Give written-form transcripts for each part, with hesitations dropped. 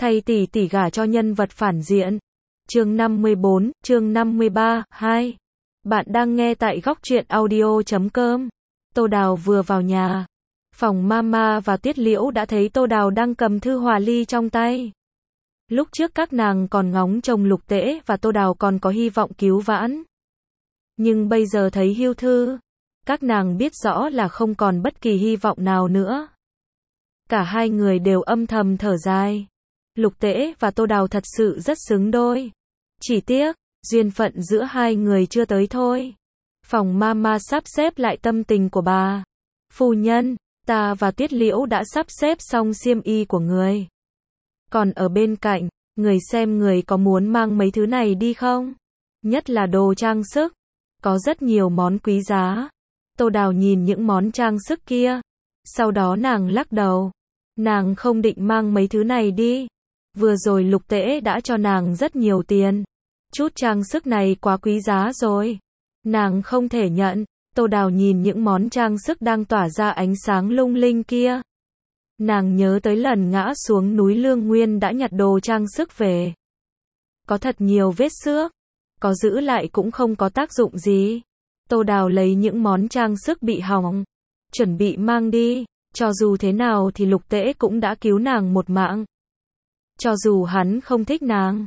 Thay tỷ tỷ gả cho nhân vật phản diện. Chương 54, chương 53, 2. Bạn đang nghe tại góc truyện audio.com. Tô Đào vừa vào nhà. Phòng Mama và Tuyết Liễu đã thấy Tô Đào đang cầm thư hòa ly trong tay. Lúc trước các nàng còn ngóng trông Lục Tễ và Tô Đào còn có hy vọng cứu vãn. Nhưng bây giờ thấy hưu thư, các nàng biết rõ là không còn bất kỳ hy vọng nào nữa. Cả hai người đều âm thầm thở dài. Lục Tễ và Tô Đào thật sự rất xứng đôi. Chỉ tiếc, duyên phận giữa hai người chưa tới thôi. Phòng Mama sắp xếp lại tâm tình của bà. Phu nhân, ta và Tuyết Liễu đã sắp xếp xong xiêm y của người. Còn ở bên cạnh, người xem người có muốn mang mấy thứ này đi không? Nhất là đồ trang sức. Có rất nhiều món quý giá. Tô Đào nhìn những món trang sức kia. Sau đó nàng lắc đầu. Nàng không định mang mấy thứ này đi. Vừa rồi Lục Tễ đã cho nàng rất nhiều tiền. Chút trang sức này quá quý giá rồi. Nàng không thể nhận. Tô Đào nhìn những món trang sức đang tỏa ra ánh sáng lung linh kia. Nàng nhớ tới lần ngã xuống núi Lương Nguyên đã nhặt đồ trang sức về. Có thật nhiều vết xước. Có giữ lại cũng không có tác dụng gì. Tô Đào lấy những món trang sức bị hỏng. Chuẩn bị mang đi. Cho dù thế nào thì Lục Tễ cũng đã cứu nàng một mạng. Cho dù hắn không thích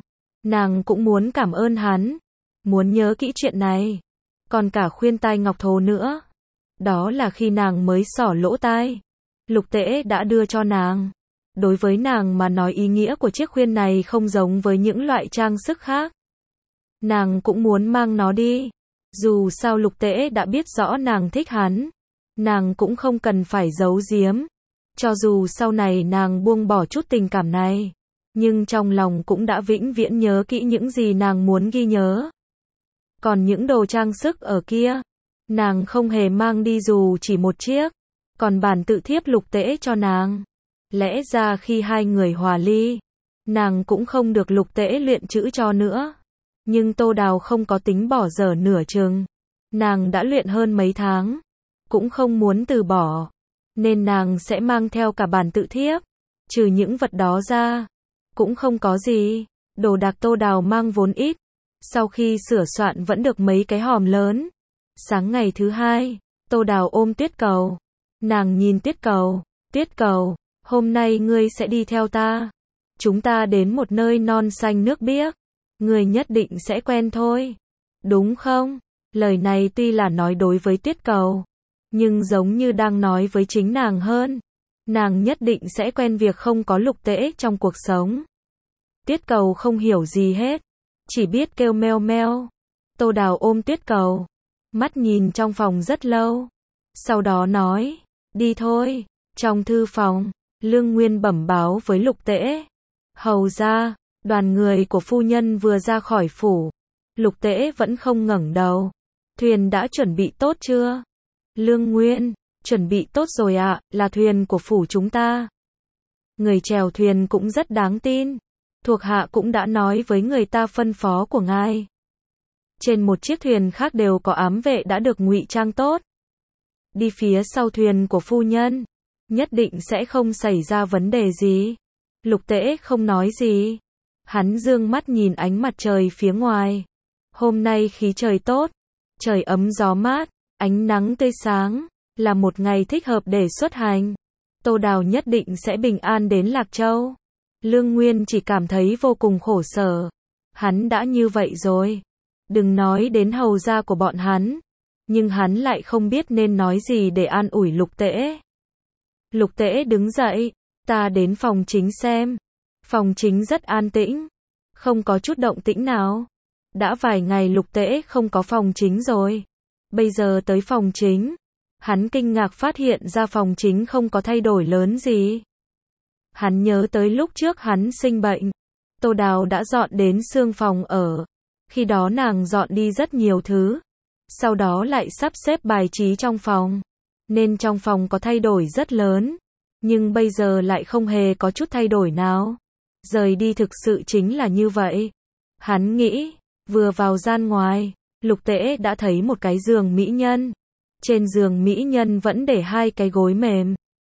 nàng cũng muốn cảm ơn hắn. Muốn nhớ kỹ chuyện này. Còn cả khuyên tai ngọc thố nữa. Đó là khi nàng mới xỏ lỗ tai. Lục Tễ đã đưa cho nàng. Đối với nàng mà nói ý nghĩa của chiếc khuyên này không giống với những loại trang sức khác. Nàng cũng muốn mang nó đi. Dù sao Lục Tễ đã biết rõ nàng thích hắn. Nàng cũng không cần phải giấu giếm. Cho dù sau này nàng buông bỏ chút tình cảm này. Nhưng trong lòng cũng đã vĩnh viễn nhớ kỹ những gì nàng muốn ghi nhớ. Còn những đồ trang sức ở kia, nàng không hề mang đi dù chỉ một chiếc. Còn bản tự thiếp Lục Tễ cho nàng. Lẽ ra khi hai người hòa ly, nàng cũng không được Lục Tễ luyện chữ cho nữa. Nhưng Tô Đào không có tính bỏ dở nửa chừng. Nàng đã luyện hơn mấy tháng, cũng không muốn từ bỏ. Nên nàng sẽ mang theo cả bản tự thiếp. Trừ những vật đó ra, cũng không có gì. Đồ đạc Tô Đào mang vốn ít. Sau khi sửa soạn vẫn được mấy cái hòm lớn. Sáng ngày thứ hai, Tô Đào ôm Tuyết Cầu. Nàng nhìn Tuyết Cầu. Tuyết Cầu, hôm nay ngươi sẽ đi theo ta. Chúng ta đến một nơi non xanh nước biếc. Ngươi nhất định sẽ quen thôi. Đúng không? Lời này tuy là nói đối với Tuyết Cầu, nhưng giống như đang nói với chính nàng hơn. Nàng nhất định sẽ quen việc không có Lục Tễ trong cuộc sống. Tuyết Cầu không hiểu gì hết. Chỉ biết kêu meo meo. Tô Đào ôm Tuyết Cầu. Mắt nhìn trong phòng rất lâu. Sau đó nói, đi thôi. Trong thư phòng, Lương Nguyên bẩm báo với Lục Tễ. Hầu ra, đoàn người của phu nhân vừa ra khỏi phủ. Lục Tễ vẫn không ngẩng đầu. Thuyền đã chuẩn bị tốt chưa? Lương Nguyên, chuẩn bị tốt rồi ạ, là thuyền của phủ chúng ta. Người chèo thuyền cũng rất đáng tin. Thuộc hạ cũng đã nói với người ta phân phó của ngài. Trên một chiếc thuyền khác đều có ám vệ đã được ngụy trang tốt. Đi phía sau thuyền của phu nhân, nhất định sẽ không xảy ra vấn đề gì. Lục Tễ không nói gì. Hắn dương mắt nhìn ánh mặt trời phía ngoài. Hôm nay khí trời tốt, trời ấm gió mát, ánh nắng tươi sáng, là một ngày thích hợp để xuất hành. Tô Đào nhất định sẽ bình an đến Lạc Châu. Lương Nguyên chỉ cảm thấy vô cùng khổ sở. Hắn đã như vậy rồi. Đừng nói đến hầu gia của bọn hắn. Nhưng hắn lại không biết nên nói gì để an ủi Lục Tễ. Lục Tễ đứng dậy. Ta đến phòng chính xem. Phòng chính rất an tĩnh. Không có chút động tĩnh nào. Đã vài ngày Lục Tễ không có phòng chính rồi. Bây giờ tới phòng chính. Hắn kinh ngạc phát hiện ra phòng chính không có thay đổi lớn gì. Hắn nhớ tới lúc trước hắn sinh bệnh. Tô Đào đã dọn đến xương phòng ở. Khi đó nàng dọn đi rất nhiều thứ. Sau đó lại sắp xếp bài trí trong phòng. Nên trong phòng có thay đổi rất lớn. Nhưng bây giờ lại không hề có chút thay đổi nào. Rời đi thực sự chính là như vậy. Hắn nghĩ, vừa vào gian ngoài, Lục Tễ đã thấy một cái giường mỹ nhân. Trên giường mỹ nhân vẫn để hai cái gối mềm.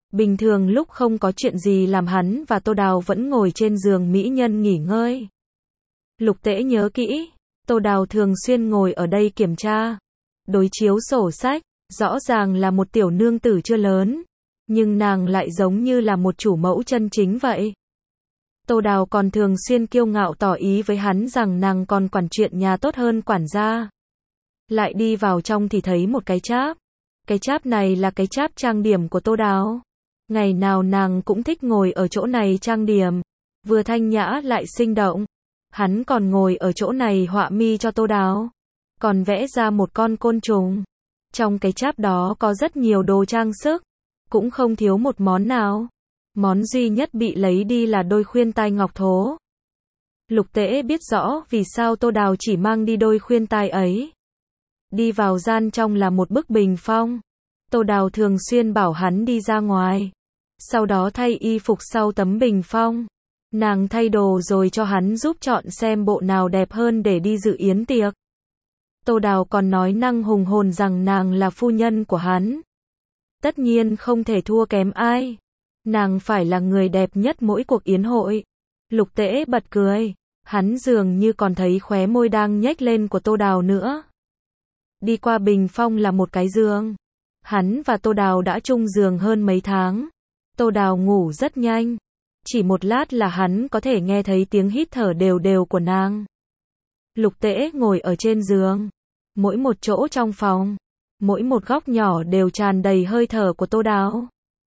Bình thường lúc không có chuyện gì làm hắn và Tô Đào vẫn ngồi trên giường mỹ nhân nghỉ ngơi. Lục Tễ nhớ kỹ, Tô Đào thường xuyên ngồi ở đây kiểm tra, đối chiếu sổ sách, rõ ràng là một tiểu nương tử chưa lớn, nhưng nàng lại giống như là một chủ mẫu chân chính vậy. Tô Đào còn thường xuyên kiêu ngạo tỏ ý với hắn rằng nàng còn quản chuyện nhà tốt hơn quản gia. Lại đi vào trong thì thấy một cái cháp. Cái cháp này là cái cháp trang điểm của Tô Đào. Ngày nào nàng cũng thích ngồi ở chỗ này trang điểm, vừa thanh nhã lại sinh động. Hắn còn ngồi ở chỗ này họa mi cho Tô Đào, còn vẽ ra một con côn trùng. Trong cái cháp đó có rất nhiều đồ trang sức, cũng không thiếu một món nào. Món duy nhất bị lấy đi là đôi khuyên tai ngọc thố. Lục Tễ biết rõ vì sao Tô Đào chỉ mang đi đôi khuyên tai ấy. Đi vào gian trong là một bức bình phong. Tô Đào thường xuyên bảo hắn đi ra ngoài, sau đó thay y phục sau tấm bình phong. Nàng thay đồ rồi cho hắn giúp chọn xem bộ nào đẹp hơn để đi dự yến tiệc. Tô Đào còn nói năng hùng hồn rằng nàng là phu nhân của hắn. Tất nhiên không thể thua kém ai. Nàng phải là người đẹp nhất mỗi cuộc yến hội. Lục Tễ bật cười. Hắn dường như còn thấy khóe môi đang nhếch lên của Tô Đào nữa. Đi qua bình phong là một cái giường. Hắn và Tô Đào đã chung giường hơn mấy tháng. Tô Đào ngủ rất nhanh. Chỉ một lát là hắn có thể nghe thấy tiếng hít thở đều đều của nàng. Lục Tễ ngồi ở trên giường. Mỗi một chỗ trong phòng, mỗi một góc nhỏ đều tràn đầy hơi thở của Tô Đào.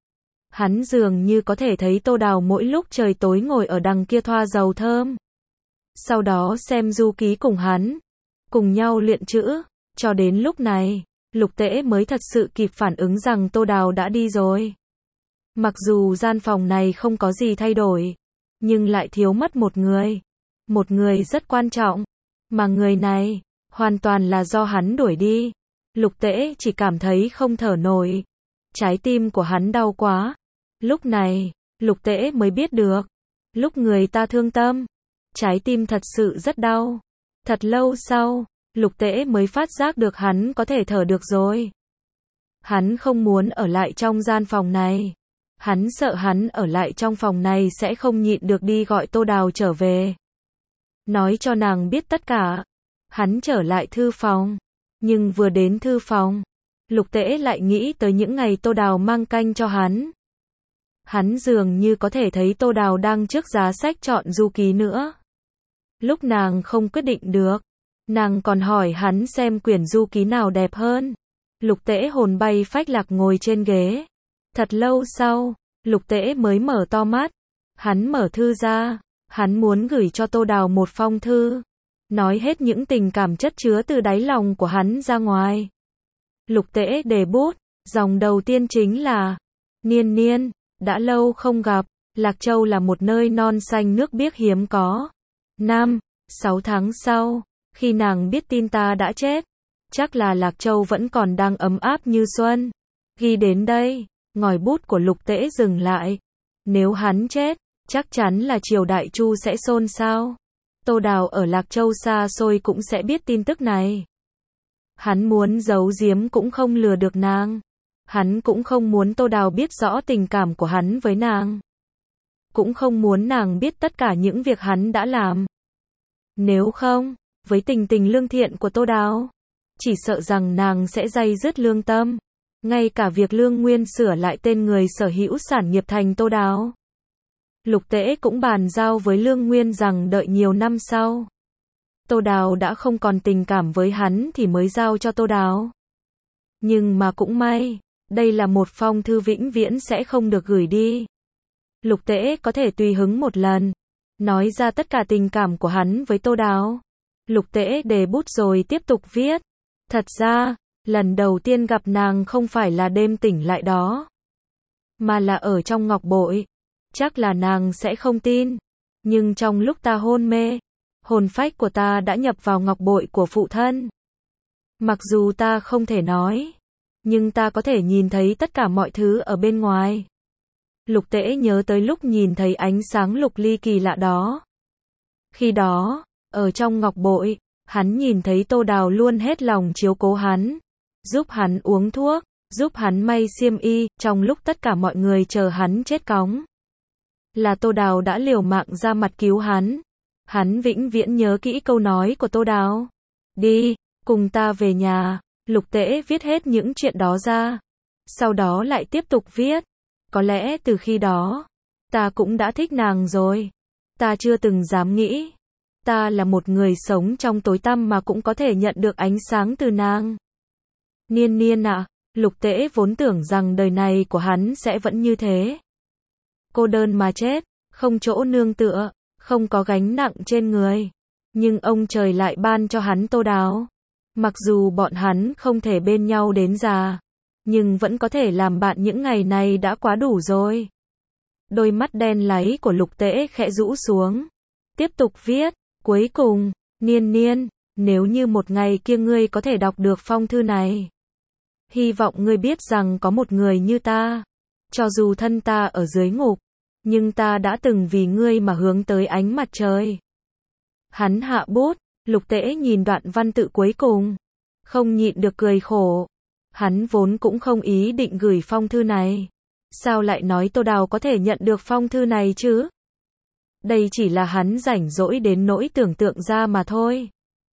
Hắn dường như có thể thấy Tô Đào mỗi lúc trời tối ngồi ở đằng kia thoa dầu thơm. Sau đó xem du ký cùng hắn, cùng nhau luyện chữ. Cho đến lúc này, Lục Tễ mới thật sự kịp phản ứng rằng Tô Đào đã đi rồi. Mặc dù gian phòng này không có gì thay đổi, nhưng lại thiếu mất một người. Một người rất quan trọng, mà người này hoàn toàn là do hắn đuổi đi. Lục Tễ chỉ cảm thấy không thở nổi. Trái tim của hắn đau quá. Lúc này, Lục Tễ mới biết được, lúc người ta thương tâm, trái tim thật sự rất đau. Thật lâu sau, Lục Tễ mới phát giác được hắn có thể thở được rồi. Hắn không muốn ở lại trong gian phòng này. Hắn sợ hắn ở lại trong phòng này sẽ không nhịn được đi gọi Tô Đào trở về, nói cho nàng biết tất cả. Hắn trở lại thư phòng, nhưng vừa đến thư phòng, Lục Tễ lại nghĩ tới những ngày Tô Đào mang canh cho hắn. Hắn dường như có thể thấy Tô Đào đang trước giá sách chọn du ký nữa. Lúc nàng không quyết định được, nàng còn hỏi hắn xem quyển du ký nào đẹp hơn. Lục Tễ hồn bay phách lạc ngồi trên ghế. Thật lâu sau, Lục Tễ mới mở to mắt. Hắn mở thư ra, hắn muốn gửi cho Tô Đào một phong thư, nói hết những tình cảm chất chứa từ đáy lòng của hắn ra ngoài. Lục Tễ để bút, dòng đầu tiên chính là: Niên Niên, đã lâu không gặp, Lạc Châu là một nơi non xanh nước biếc hiếm có. 6 tháng sau, khi nàng biết tin ta đã chết, chắc là Lạc Châu vẫn còn đang ấm áp như xuân. Ghi đến đây, ngòi bút của Lục Tễ dừng lại. Nếu hắn chết, chắc chắn là triều đại Chu sẽ xôn xao. Tô Đào ở Lạc Châu xa xôi cũng sẽ biết tin tức này. Hắn muốn giấu giếm cũng không lừa được nàng. Hắn cũng không muốn Tô Đào biết rõ tình cảm của hắn với nàng. Cũng không muốn nàng biết tất cả những việc hắn đã làm. Nếu không, với tình tình lương thiện của Tô Đào, chỉ sợ rằng nàng sẽ day dứt lương tâm. Ngay cả việc Lương Nguyên sửa lại tên người sở hữu sản nghiệp thành Tô Đào, Lục Tễ cũng bàn giao với Lương Nguyên rằng đợi nhiều năm sau, Tô Đào đã không còn tình cảm với hắn thì mới giao cho Tô Đào. Nhưng mà cũng may, đây là một phong thư vĩnh viễn sẽ không được gửi đi. Lục Tễ có thể tùy hứng một lần, nói ra tất cả tình cảm của hắn với Tô Đào. Lục Tễ để bút rồi tiếp tục viết. Thật ra, lần đầu tiên gặp nàng không phải là đêm tỉnh lại đó, mà là ở trong ngọc bội. Chắc là nàng sẽ không tin, nhưng trong lúc ta hôn mê, hồn phách của ta đã nhập vào ngọc bội của phụ thân. Mặc dù ta không thể nói, nhưng ta có thể nhìn thấy tất cả mọi thứ ở bên ngoài. Lục Tễ nhớ tới lúc nhìn thấy ánh sáng lục ly kỳ lạ đó. Khi đó, ở trong ngọc bội, hắn nhìn thấy Tô Đào luôn hết lòng chiếu cố hắn, giúp hắn uống thuốc, giúp hắn may xiêm y, trong lúc tất cả mọi người chờ hắn chết cóng. Là Tô Đào đã liều mạng ra mặt cứu hắn. Hắn vĩnh viễn nhớ kỹ câu nói của Tô Đào. Đi, cùng ta về nhà. Lục Tễ viết hết những chuyện đó ra. Sau đó lại tiếp tục viết. Có lẽ từ khi đó, ta cũng đã thích nàng rồi. Ta chưa từng dám nghĩ. Ta là một người sống trong tối tăm mà cũng có thể nhận được ánh sáng từ nàng. Niên Niên ạ, Lục Tễ vốn tưởng rằng đời này của hắn sẽ vẫn như thế. Cô đơn mà chết, không chỗ nương tựa, không có gánh nặng trên người. Nhưng ông trời lại ban cho hắn Tô Đào. Mặc dù bọn hắn không thể bên nhau đến già, nhưng vẫn có thể làm bạn những ngày này đã quá đủ rồi. Đôi mắt đen láy của Lục Tễ khẽ rũ xuống. Tiếp tục viết, cuối cùng, Niên Niên, nếu như một ngày kia ngươi có thể đọc được phong thư này. Hy vọng ngươi biết rằng có một người như ta. Cho dù thân ta ở dưới ngục, nhưng ta đã từng vì ngươi mà hướng tới ánh mặt trời. Hắn hạ bút, Lục Tễ nhìn đoạn văn tự cuối cùng. Không nhịn được cười khổ. Hắn vốn cũng không ý định gửi phong thư này. Sao lại nói Tô Đào có thể nhận được phong thư này chứ? Đây chỉ là hắn rảnh rỗi đến nỗi tưởng tượng ra mà thôi.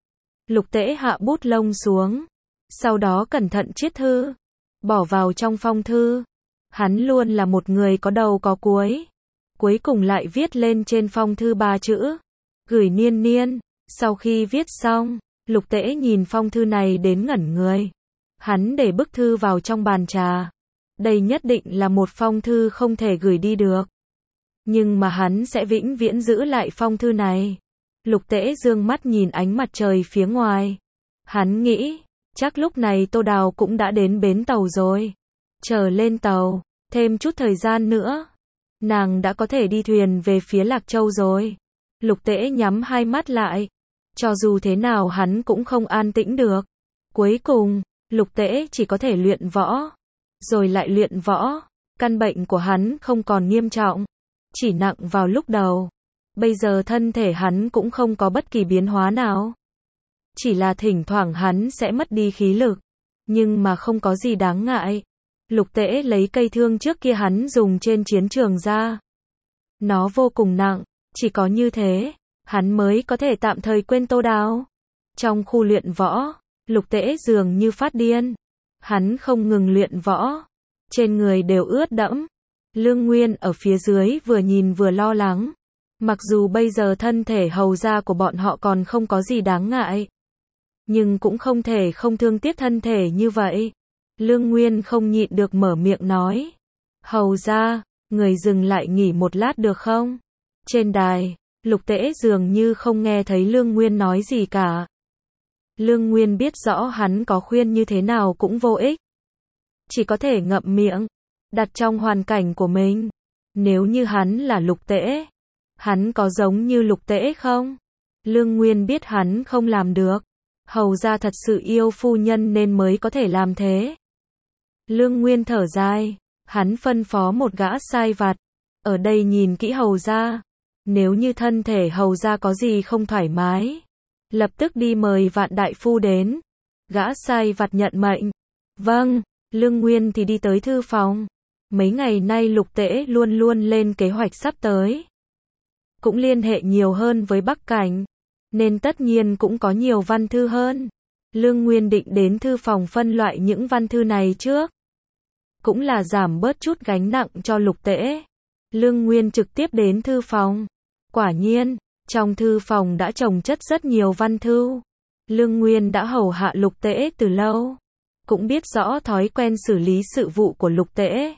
Lục Tễ hạ bút lông xuống. Sau đó cẩn thận chiết thư. Bỏ vào trong phong thư. Hắn luôn là một người có đầu có cuối. Cuối cùng lại viết lên trên phong thư 3 chữ. Gửi Niên Niên. Sau khi viết xong, Lục Tễ nhìn phong thư này đến ngẩn người. Hắn để bức thư vào trong bàn trà. Đây nhất định là một phong thư không thể gửi đi được. Nhưng mà hắn sẽ vĩnh viễn giữ lại phong thư này. Lục Tễ dương mắt nhìn ánh mặt trời phía ngoài. Hắn nghĩ, chắc lúc này Tô Đào cũng đã đến bến tàu rồi. Chờ lên tàu, thêm chút thời gian nữa. Nàng đã có thể đi thuyền về phía Lạc Châu rồi. Lục Tễ nhắm hai mắt lại. Cho dù thế nào hắn cũng không an tĩnh được. Cuối cùng, Lục Tễ chỉ có thể luyện võ. Rồi lại luyện võ. Căn bệnh của hắn không còn nghiêm trọng. Chỉ nặng vào lúc đầu. Bây giờ thân thể hắn cũng không có bất kỳ biến hóa nào. Chỉ là thỉnh thoảng hắn sẽ mất đi khí lực. Nhưng mà không có gì đáng ngại. Lục Tễ lấy cây thương trước kia hắn dùng trên chiến trường ra. Nó vô cùng nặng. Chỉ có như thế, hắn mới có thể tạm thời quên Tô Đào. Trong khu luyện võ, Lục Tễ dường như phát điên. Hắn không ngừng luyện võ. Trên người đều ướt đẫm. Lương Nguyên ở phía dưới vừa nhìn vừa lo lắng. Mặc dù bây giờ thân thể hầu gia của bọn họ còn không có gì đáng ngại. Nhưng cũng không thể không thương tiếc thân thể như vậy. Lương Nguyên không nhịn được mở miệng nói. Hầu gia, người dừng lại nghỉ một lát được không? Trên đài, Lục Tễ dường như không nghe thấy Lương Nguyên nói gì cả. Lương Nguyên biết rõ hắn có khuyên như thế nào cũng vô ích. Chỉ có thể ngậm miệng, đặt trong hoàn cảnh của mình. Nếu như hắn là Lục Tễ, hắn có giống như Lục Tễ không? Lương Nguyên biết hắn không làm được. Hầu gia thật sự yêu phu nhân nên mới có thể làm thế. Lương Nguyên thở dài, hắn phân phó một gã sai vặt. Ở đây nhìn kỹ hầu gia. Nếu như thân thể hầu gia có gì không thoải mái, lập tức đi mời Vạn đại phu đến. Gã sai vặt nhận mệnh. Vâng, Lương Nguyên thì đi tới thư phòng. Mấy ngày nay Lục Tễ luôn luôn lên kế hoạch sắp tới. Cũng liên hệ nhiều hơn với Bắc Cảnh, nên tất nhiên cũng có nhiều văn thư hơn. Lương Nguyên định đến thư phòng phân loại những văn thư này trước. Cũng là giảm bớt chút gánh nặng cho Lục Tễ. Lương Nguyên trực tiếp đến thư phòng. Quả nhiên, trong thư phòng đã chồng chất rất nhiều văn thư. Lương Nguyên đã hầu hạ Lục Tễ từ lâu. Cũng biết rõ thói quen xử lý sự vụ của Lục Tễ.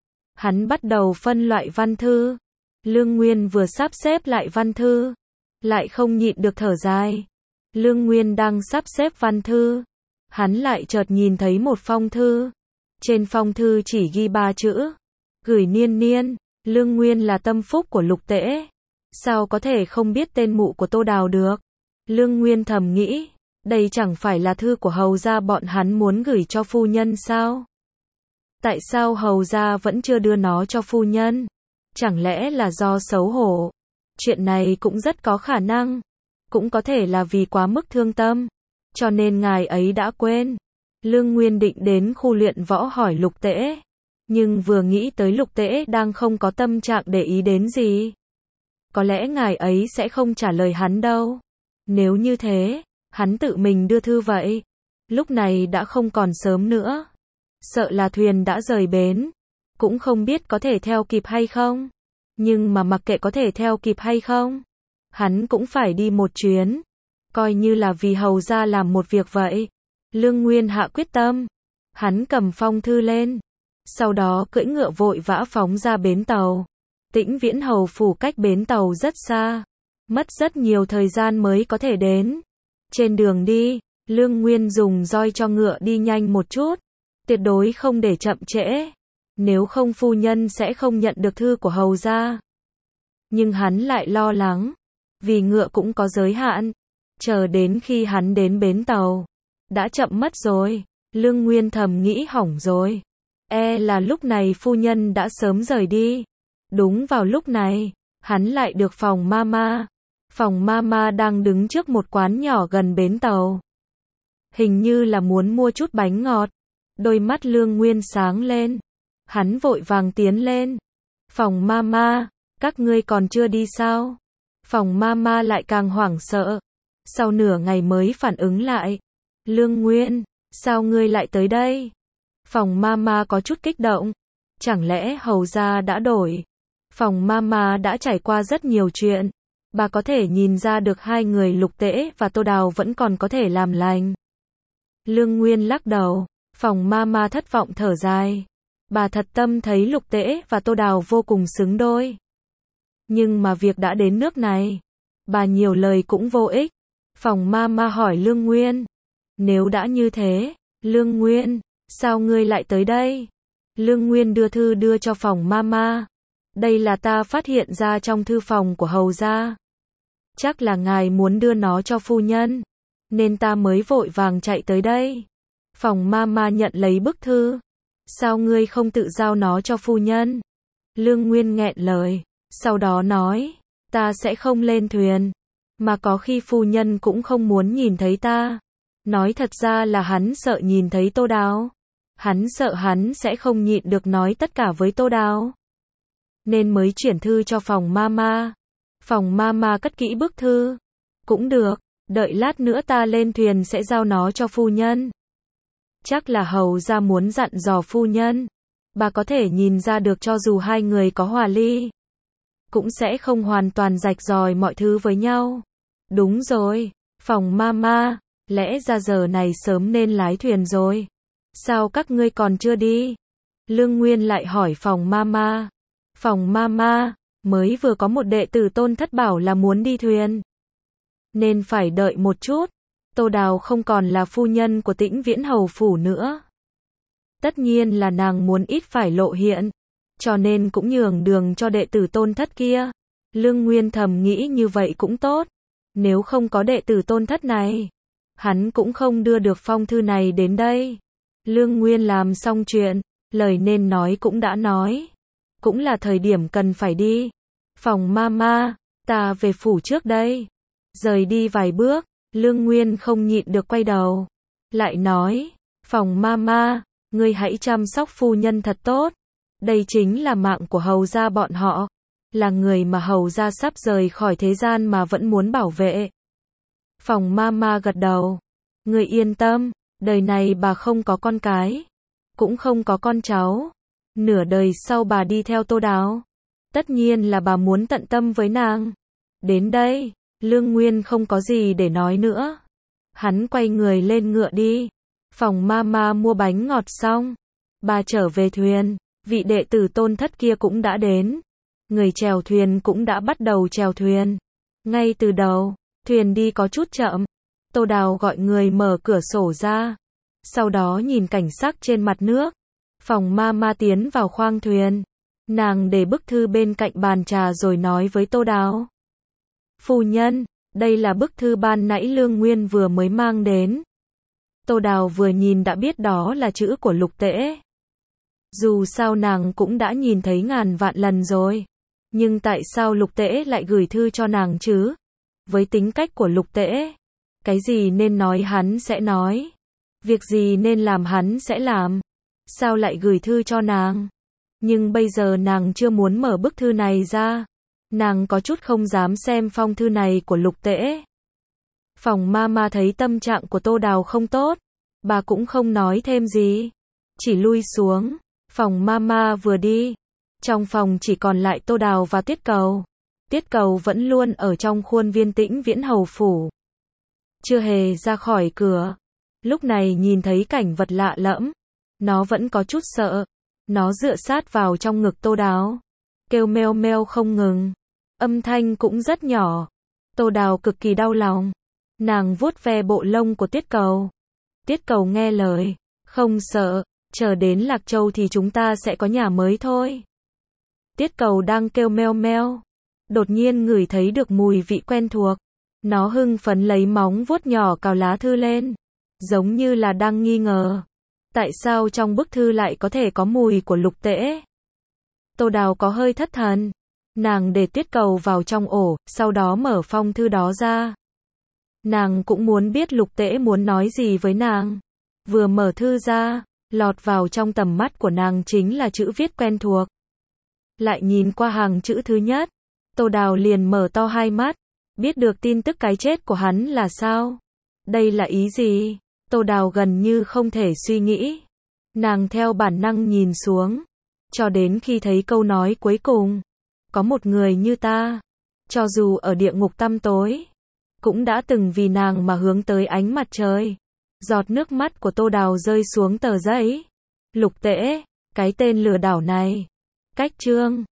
Hắn bắt đầu phân loại văn thư. Lương Nguyên vừa sắp xếp lại văn thư, lại không nhịn được thở dài. Lương Nguyên đang sắp xếp văn thư. Hắn lại chợt nhìn thấy một phong thư. Trên phong thư chỉ ghi 3 chữ. Gửi Niên Niên. Lương Nguyên là tâm phúc của Lục Tễ. Sao có thể không biết tên mụ của Tô Đào được? Lương Nguyên thầm nghĩ. Đây chẳng phải là thư của hầu gia bọn hắn muốn gửi cho phu nhân sao? Tại sao hầu gia vẫn chưa đưa nó cho phu nhân? Chẳng lẽ là do xấu hổ? Chuyện này cũng rất có khả năng. Cũng có thể là vì quá mức thương tâm. Cho nên ngài ấy đã quên. Lương Nguyên định đến khu luyện võ hỏi Lục Tễ, nhưng vừa nghĩ tới Lục Tễ đang không có tâm trạng để ý đến gì. Có lẽ ngài ấy sẽ không trả lời hắn đâu. Nếu như thế, hắn tự mình đưa thư vậy. Lúc này đã không còn sớm nữa. Sợ là thuyền đã rời bến. Cũng không biết có thể theo kịp hay không. Nhưng mà mặc kệ có thể theo kịp hay không, hắn cũng phải đi một chuyến. Coi như là vì hầu ra làm một việc vậy. Lương Nguyên hạ quyết tâm. Hắn cầm phong thư lên. Sau đó cưỡi ngựa vội vã phóng ra bến tàu. Tĩnh Viễn Hầu phủ cách bến tàu rất xa. Mất rất nhiều thời gian mới có thể đến. Trên đường đi, Lương Nguyên dùng roi cho ngựa đi nhanh một chút. Tuyệt đối không để chậm trễ. Nếu không phu nhân sẽ không nhận được thư của hầu gia. Nhưng hắn lại lo lắng. Vì ngựa cũng có giới hạn. Chờ đến khi hắn đến bến tàu. Đã chậm mất rồi. Lương Nguyên thầm nghĩ hỏng rồi. Là lúc này phu nhân đã sớm rời đi. Đúng vào lúc này, hắn lại được phòng mama. Phòng mama đang đứng trước một quán nhỏ gần bến tàu. Hình như là muốn mua chút bánh ngọt. Đôi mắt Lương Nguyên sáng lên. Hắn vội vàng tiến lên. Phòng mama, các ngươi còn chưa đi sao? Phòng mama lại càng hoảng sợ. Sau nửa ngày mới phản ứng lại. Lương Nguyên, sao ngươi lại tới đây? Phòng mama có chút kích động. Chẳng lẽ hầu gia đã đổi? Phòng mama đã trải qua rất nhiều chuyện. Bà có thể nhìn ra được hai người Lục Tễ và Tô Đào vẫn còn có thể làm lành. Lương Nguyên lắc đầu. Phòng mama thất vọng thở dài. Bà thật tâm thấy Lục Tễ và Tô Đào vô cùng xứng đôi. Nhưng mà việc đã đến nước này, bà nhiều lời cũng vô ích. Phòng mama hỏi Lương Nguyên. Nếu đã như thế, Lương Nguyên, sao ngươi lại tới đây? Lương Nguyên đưa thư đưa cho phòng mama. Đây là ta phát hiện ra trong thư phòng của hầu gia. Chắc là ngài muốn đưa nó cho phu nhân, nên ta mới vội vàng chạy tới đây. Phòng mama nhận lấy bức thư. Sao ngươi không tự giao nó cho phu nhân? Lương Nguyên nghẹn lời. Sau đó nói, ta sẽ không lên thuyền. Mà có khi phu nhân cũng không muốn nhìn thấy ta. Nói thật ra là hắn sợ nhìn thấy Tô Đào. Hắn sợ hắn sẽ không nhịn được nói tất cả với Tô Đào. Nên mới chuyển thư cho phòng mama. Phòng mama cất kỹ bức thư. Cũng được, đợi lát nữa ta lên thuyền sẽ giao nó cho phu nhân. Chắc là hầu gia muốn dặn dò phu nhân. Bà có thể nhìn ra được cho dù hai người có hòa ly, cũng sẽ không hoàn toàn rạch ròi mọi thứ với nhau. Đúng rồi, phòng mama, lẽ ra giờ này sớm nên lái thuyền rồi. Sao các ngươi còn chưa đi? Lương Nguyên lại hỏi phòng mama. Phòng mama, mới vừa có một đệ tử Tôn Thất bảo là muốn đi thuyền. Nên phải đợi một chút. Tô Đào không còn là phu nhân của Tĩnh Viễn Hầu phủ nữa. Tất nhiên là nàng muốn ít phải lộ hiện. Cho nên cũng nhường đường cho đệ tử Tôn Thất kia. Lương Nguyên thầm nghĩ như vậy cũng tốt. Nếu không có đệ tử Tôn Thất này, hắn cũng không đưa được phong thư này đến đây. Lương Nguyên làm xong chuyện, lời nên nói cũng đã nói. Cũng là thời điểm cần phải đi. Phòng mama, ta về phủ trước đây. Rời đi vài bước, Lương Nguyên không nhịn được quay đầu. Lại nói, phòng mama, ngươi hãy chăm sóc phu nhân thật tốt. Đây chính là mạng của hầu gia bọn họ. Là người mà hầu gia sắp rời khỏi thế gian mà vẫn muốn bảo vệ. Phòng mama gật đầu. Ngươi yên tâm, đời này bà không có con cái. Cũng không có con cháu. Nửa đời sau bà đi theo Tô Đào. Tất nhiên là bà muốn tận tâm với nàng. Đến đây, Lương Nguyên không có gì để nói nữa. Hắn quay người lên ngựa đi. Phòng mama mua bánh ngọt xong. Bà trở về thuyền. Vị đệ tử Tôn Thất kia cũng đã đến. Người chèo thuyền cũng đã bắt đầu chèo thuyền. Ngay từ đầu, thuyền đi có chút chậm. Tô Đào gọi người mở cửa sổ ra. Sau đó nhìn cảnh sắc trên mặt nước. Phòng mama tiến vào khoang thuyền. Nàng để bức thư bên cạnh bàn trà rồi nói với Tô Đào. Phu nhân, đây là bức thư ban nãy Lương Nguyên vừa mới mang đến. Tô Đào vừa nhìn đã biết đó là chữ của Lục Tễ. Dù sao nàng cũng đã nhìn thấy ngàn vạn lần rồi. Nhưng tại sao Lục Tễ lại gửi thư cho nàng chứ? Với tính cách của Lục Tễ, cái gì nên nói hắn sẽ nói. Việc gì nên làm hắn sẽ làm. Sao lại gửi thư cho nàng? Nhưng bây giờ nàng chưa muốn mở bức thư này ra. Nàng có chút không dám xem phong thư này của Lục Tễ. Phòng mama thấy tâm trạng của Tô Đào không tốt. Bà cũng không nói thêm gì. Chỉ lui xuống. Phòng mama vừa đi. Trong phòng chỉ còn lại Tô Đào và Tiết Cầu. Tiết Cầu vẫn luôn ở trong khuôn viên Tĩnh Viễn Hầu phủ. Chưa hề ra khỏi cửa. Lúc này nhìn thấy cảnh vật lạ lẫm. Nó vẫn có chút sợ. Nó dựa sát vào trong ngực Tô Đào. Kêu meo meo không ngừng. Âm thanh cũng rất nhỏ. Tô Đào cực kỳ đau lòng. Nàng vuốt ve bộ lông của Tiết Cầu. Tiết Cầu nghe lời. Không sợ. Chờ đến Lạc Châu thì chúng ta sẽ có nhà mới thôi. Tiết Cầu đang kêu meo meo. Đột nhiên ngửi thấy được mùi vị quen thuộc. Nó hưng phấn lấy móng vuốt nhỏ cào lá thư lên. Giống như là đang nghi ngờ. Tại sao trong bức thư lại có thể có mùi của Lục Tễ? Tô Đào có hơi thất thần. Nàng để Tiết Cầu vào trong ổ, sau đó mở phong thư đó ra. Nàng cũng muốn biết Lục Tễ muốn nói gì với nàng. Vừa mở thư ra, lọt vào trong tầm mắt của nàng chính là chữ viết quen thuộc. Lại nhìn qua hàng chữ thứ nhất, Tô Đào liền mở to hai mắt. Biết được tin tức cái chết của hắn là sao? Đây là ý gì? Tô Đào gần như không thể suy nghĩ. Nàng theo bản năng nhìn xuống. Cho đến khi thấy câu nói cuối cùng. Có một người như ta. Cho dù ở địa ngục tăm tối. Cũng đã từng vì nàng mà hướng tới ánh mặt trời. Giọt nước mắt của Tô Đào rơi xuống tờ giấy. Lục Tễ. Cái tên lừa đảo này. Cách chương.